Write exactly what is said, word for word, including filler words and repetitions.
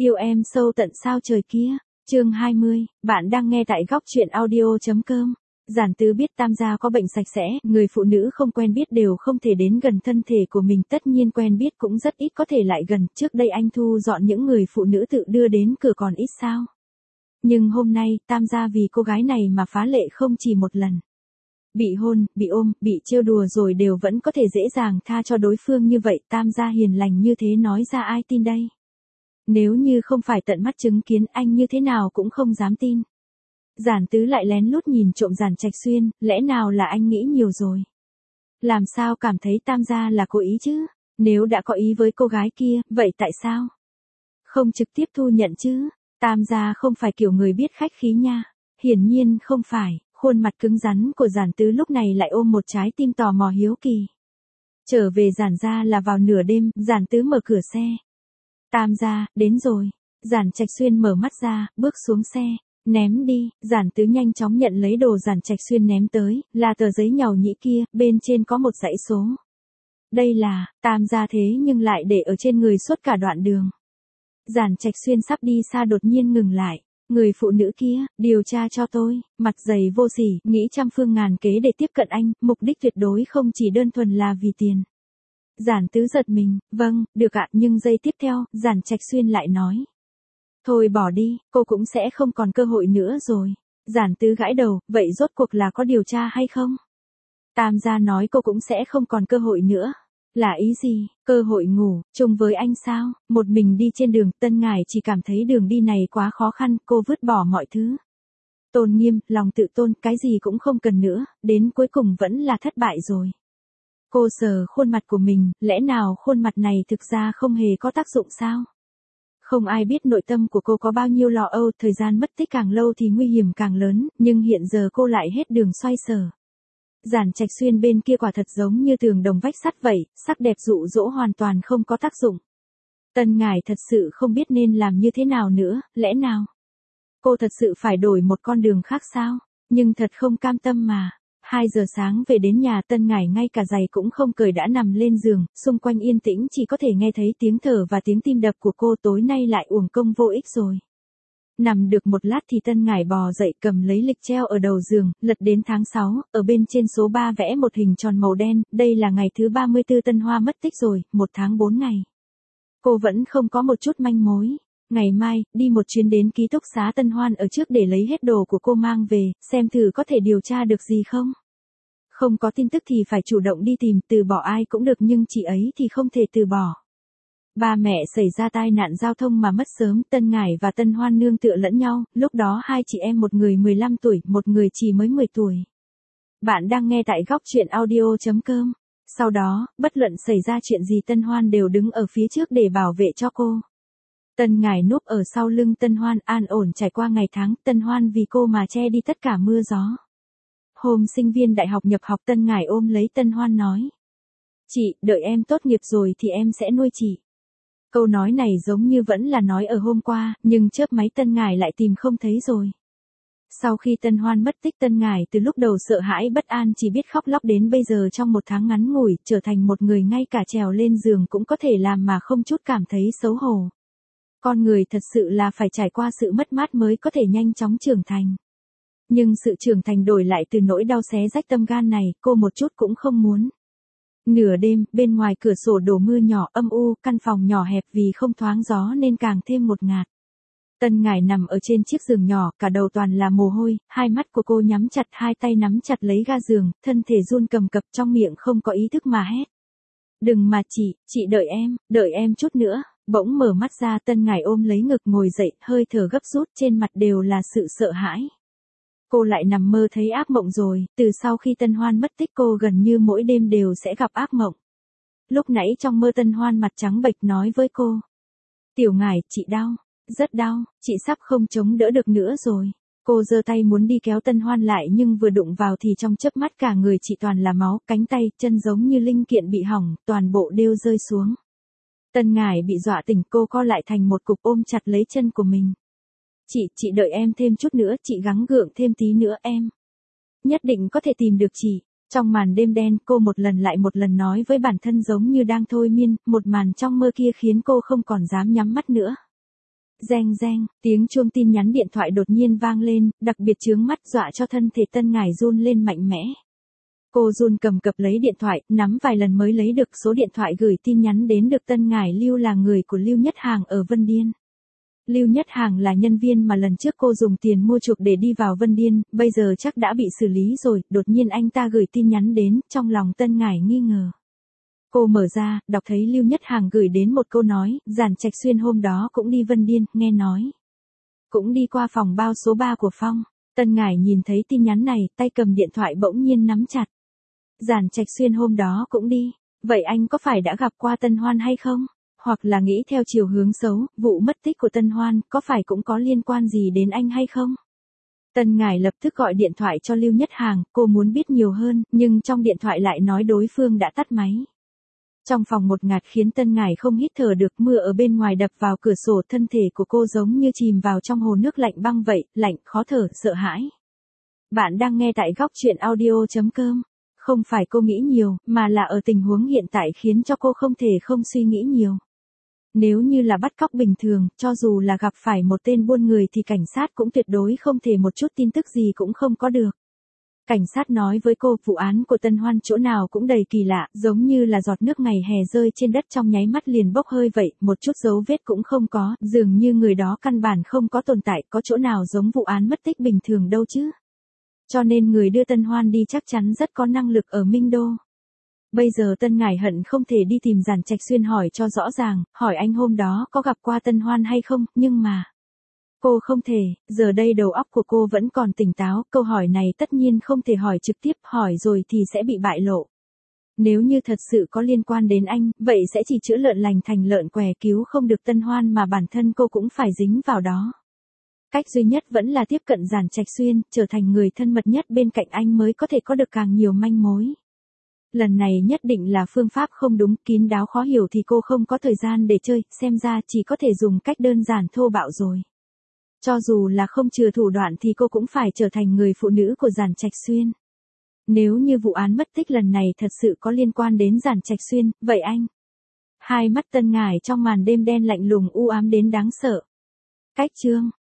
Yêu em sâu tận sao trời kia. Chương hai mươi, bạn đang nghe tại góc truyện audio chấm com. Giản Tứ biết Tam gia có bệnh sạch sẽ, người phụ nữ không quen biết đều không thể đến gần thân thể của mình, tất nhiên quen biết cũng rất ít có thể lại gần, trước đây anh thu dọn những người phụ nữ tự đưa đến cửa còn ít sao. Nhưng hôm nay, Tam gia vì cô gái này mà phá lệ không chỉ một lần. Bị hôn, bị ôm, bị trêu đùa rồi đều vẫn có thể dễ dàng tha cho đối phương như vậy, Tam gia hiền lành như thế nói ra ai tin đây. Nếu như không phải tận mắt chứng kiến anh như thế nào cũng không dám tin. Giản Tứ lại lén lút nhìn trộm Giản Trạch Xuyên, lẽ nào là anh nghĩ nhiều rồi. Làm sao cảm thấy Tam gia là cố ý chứ, nếu đã có ý với cô gái kia, vậy tại sao không trực tiếp thu nhận chứ, Tam gia không phải kiểu người biết khách khí nha, hiển nhiên không phải, khuôn mặt cứng rắn của Giản Tứ lúc này lại ôm một trái tim tò mò hiếu kỳ. Trở về Giản gia là vào nửa đêm, Giản Tứ mở cửa xe. Tam gia, đến rồi. Giản Trạch Xuyên mở mắt ra, bước xuống xe, ném đi, Giản Tứ nhanh chóng nhận lấy đồ Giản Trạch Xuyên ném tới, là tờ giấy nhàu nhĩ kia, bên trên có một dãy số. Đây là, Tam gia thế nhưng lại để ở trên người suốt cả đoạn đường. Giản Trạch Xuyên sắp đi xa đột nhiên ngừng lại, người phụ nữ kia, điều tra cho tôi, mặt dày vô sỉ, nghĩ trăm phương ngàn kế để tiếp cận anh, mục đích tuyệt đối không chỉ đơn thuần là vì tiền. Giản Tứ giật mình, vâng, được ạ, nhưng giây tiếp theo, Giản Trạch Xuyên lại nói. Thôi bỏ đi, cô cũng sẽ không còn cơ hội nữa rồi. Giản Tứ gãi đầu, vậy rốt cuộc là có điều tra hay không? Tam gia nói cô cũng sẽ không còn cơ hội nữa. Là ý gì, cơ hội ngủ, chung với anh sao, một mình đi trên đường, Tân Ngải chỉ cảm thấy đường đi này quá khó khăn, cô vứt bỏ mọi thứ. Tôn nghiêm, lòng tự tôn, cái gì cũng không cần nữa, đến cuối cùng vẫn là thất bại rồi. Cô sờ khuôn mặt của mình, lẽ nào khuôn mặt này thực ra không hề có tác dụng sao? Không ai biết nội tâm của cô có bao nhiêu lo âu, thời gian mất tích càng lâu thì nguy hiểm càng lớn, nhưng hiện giờ cô lại hết đường xoay sở. Giản Trạch Xuyên bên kia quả thật giống như tường đồng vách sắt vậy, sắc đẹp dụ dỗ hoàn toàn không có tác dụng. Tân Ngải thật sự không biết nên làm như thế nào nữa, lẽ nào? Cô thật sự phải đổi một con đường khác sao? Nhưng thật không cam tâm mà. Hai giờ sáng về đến nhà, Tân Ngải ngay cả giày cũng không cởi đã nằm lên giường, xung quanh yên tĩnh chỉ có thể nghe thấy tiếng thở và tiếng tim đập của cô, tối nay lại uổng công vô ích rồi. Nằm được một lát thì Tân Ngải bò dậy cầm lấy lịch treo ở đầu giường, lật đến tháng sáu, ở bên trên số ba vẽ một hình tròn màu đen, đây là ngày thứ ba mươi tư Tân Hoa mất tích rồi, một tháng bốn ngày. Cô vẫn không có một chút manh mối. Ngày mai, đi một chuyến đến ký túc xá Tân Hoan ở trước để lấy hết đồ của cô mang về, xem thử có thể điều tra được gì không. Không có tin tức thì phải chủ động đi tìm, từ bỏ ai cũng được nhưng chị ấy thì không thể từ bỏ. Ba mẹ xảy ra tai nạn giao thông mà mất sớm, Tân Ngải và Tân Hoan nương tựa lẫn nhau, lúc đó hai chị em một người mười lăm tuổi, một người chỉ mới mười tuổi. Bạn đang nghe tại góc truyện audio chấm com. Sau đó, bất luận xảy ra chuyện gì Tân Hoan đều đứng ở phía trước để bảo vệ cho cô. Tân Ngải núp ở sau lưng Tân Hoan an ổn trải qua ngày tháng, Tân Hoan vì cô mà che đi tất cả mưa gió. Hôm sinh viên đại học nhập học, Tân Ngải ôm lấy Tân Hoan nói. Chị, đợi em tốt nghiệp rồi thì em sẽ nuôi chị. Câu nói này giống như vẫn là nói ở hôm qua, nhưng chớp máy Tân Ngải lại tìm không thấy rồi. Sau khi Tân Hoan mất tích, Tân Ngải từ lúc đầu sợ hãi bất an chỉ biết khóc lóc đến bây giờ trong một tháng ngắn ngủi, trở thành một người ngay cả trèo lên giường cũng có thể làm mà không chút cảm thấy xấu hổ. Con người thật sự là phải trải qua sự mất mát mới có thể nhanh chóng trưởng thành. Nhưng sự trưởng thành đổi lại từ nỗi đau xé rách tâm gan này, cô một chút cũng không muốn. Nửa đêm, bên ngoài cửa sổ đổ mưa nhỏ âm u, căn phòng nhỏ hẹp vì không thoáng gió nên càng thêm ngột ngạt. Tân Ngải nằm ở trên chiếc giường nhỏ, cả đầu toàn là mồ hôi, hai mắt của cô nhắm chặt, hai tay nắm chặt lấy ga giường, thân thể run cầm cập, trong miệng không có ý thức mà hét. Đừng mà chị, chị đợi em, đợi em chút nữa. Bỗng mở mắt ra, Tân Ngải ôm lấy ngực ngồi dậy, hơi thở gấp rút, trên mặt đều là sự sợ hãi. Cô lại nằm mơ thấy ác mộng rồi, từ sau khi Tân Hoan mất tích cô gần như mỗi đêm đều sẽ gặp ác mộng. Lúc nãy trong mơ Tân Hoan mặt trắng bệch nói với cô. Tiểu Ngải, chị đau, rất đau, chị sắp không chống đỡ được nữa rồi. Cô giơ tay muốn đi kéo Tân Hoan lại nhưng vừa đụng vào thì trong chớp mắt cả người chị toàn là máu, cánh tay, chân giống như linh kiện bị hỏng, toàn bộ đều rơi xuống. Tân Ngải bị dọa tỉnh, cô co lại thành một cục ôm chặt lấy chân của mình. Chị, chị đợi em thêm chút nữa, chị gắng gượng thêm tí nữa em. Nhất định có thể tìm được chị. Trong màn đêm đen, cô một lần lại một lần nói với bản thân giống như đang thôi miên, một màn trong mơ kia khiến cô không còn dám nhắm mắt nữa. Reng reng, tiếng chuông tin nhắn điện thoại đột nhiên vang lên, đặc biệt chướng mắt dọa cho thân thể Tân Ngải run lên mạnh mẽ. Cô run cầm cập lấy điện thoại, nắm vài lần mới lấy được số điện thoại gửi tin nhắn đến được Tân Ngải Lưu là người của Lưu Nhất Hàng ở Vân Điên. Lưu Nhất Hàng là nhân viên mà lần trước cô dùng tiền mua chuộc để đi vào Vân Điên, bây giờ chắc đã bị xử lý rồi, đột nhiên anh ta gửi tin nhắn đến, trong lòng Tân Ngải nghi ngờ. Cô mở ra, đọc thấy Lưu Nhất Hàng gửi đến một câu nói, Giản Trạch Xuyên hôm đó cũng đi Vân Điên, nghe nói. Cũng đi qua phòng bao số ba của Phong. Tân Ngải nhìn thấy tin nhắn này, tay cầm điện thoại bỗng nhiên nắm chặt. Giản Trạch Xuyên hôm đó cũng đi, vậy anh có phải đã gặp qua Tân Hoan hay không? Hoặc là nghĩ theo chiều hướng xấu, vụ mất tích của Tân Hoan có phải cũng có liên quan gì đến anh hay không? Tân Ngải lập tức gọi điện thoại cho Lưu Nhất Hàng, cô muốn biết nhiều hơn, nhưng trong điện thoại lại nói đối phương đã tắt máy. Trong phòng một ngạt khiến Tân Ngải không hít thở được, mưa ở bên ngoài đập vào cửa sổ, thân thể của cô giống như chìm vào trong hồ nước lạnh băng vậy, lạnh, khó thở, sợ hãi. Bạn đang nghe tại góc chuyện audio chấm com. Không phải cô nghĩ nhiều, mà là ở tình huống hiện tại khiến cho cô không thể không suy nghĩ nhiều. Nếu như là bắt cóc bình thường, cho dù là gặp phải một tên buôn người thì cảnh sát cũng tuyệt đối không thể một chút tin tức gì cũng không có được. Cảnh sát nói với cô, vụ án của Tân Hoan chỗ nào cũng đầy kỳ lạ, giống như là giọt nước ngày hè rơi trên đất trong nháy mắt liền bốc hơi vậy, một chút dấu vết cũng không có, dường như người đó căn bản không có tồn tại, có chỗ nào giống vụ án mất tích bình thường đâu chứ. Cho nên người đưa Tân Hoan đi chắc chắn rất có năng lực ở Minh Đô. Bây giờ Tân Ngải hận không thể đi tìm Giản Trạch Xuyên hỏi cho rõ ràng, hỏi anh hôm đó có gặp qua Tân Hoan hay không, nhưng mà... Cô không thể, giờ đây đầu óc của cô vẫn còn tỉnh táo, câu hỏi này tất nhiên không thể hỏi trực tiếp, hỏi rồi thì sẽ bị bại lộ. Nếu như thật sự có liên quan đến anh, vậy sẽ chỉ chữa lợn lành thành lợn què, cứu không được Tân Hoan mà bản thân cô cũng phải dính vào đó. Cách duy nhất vẫn là tiếp cận Giản Trạch Xuyên, trở thành người thân mật nhất bên cạnh anh mới có thể có được càng nhiều manh mối. Lần này nhất định là phương pháp không đúng, kín đáo khó hiểu thì cô không có thời gian để chơi, xem ra chỉ có thể dùng cách đơn giản thô bạo rồi. Cho dù là không chừa thủ đoạn thì cô cũng phải trở thành người phụ nữ của Giản Trạch Xuyên. Nếu như vụ án mất tích lần này thật sự có liên quan đến Giản Trạch Xuyên, vậy anh? Hai mắt Tân Ngải trong màn đêm đen lạnh lùng u ám đến đáng sợ. Cách chương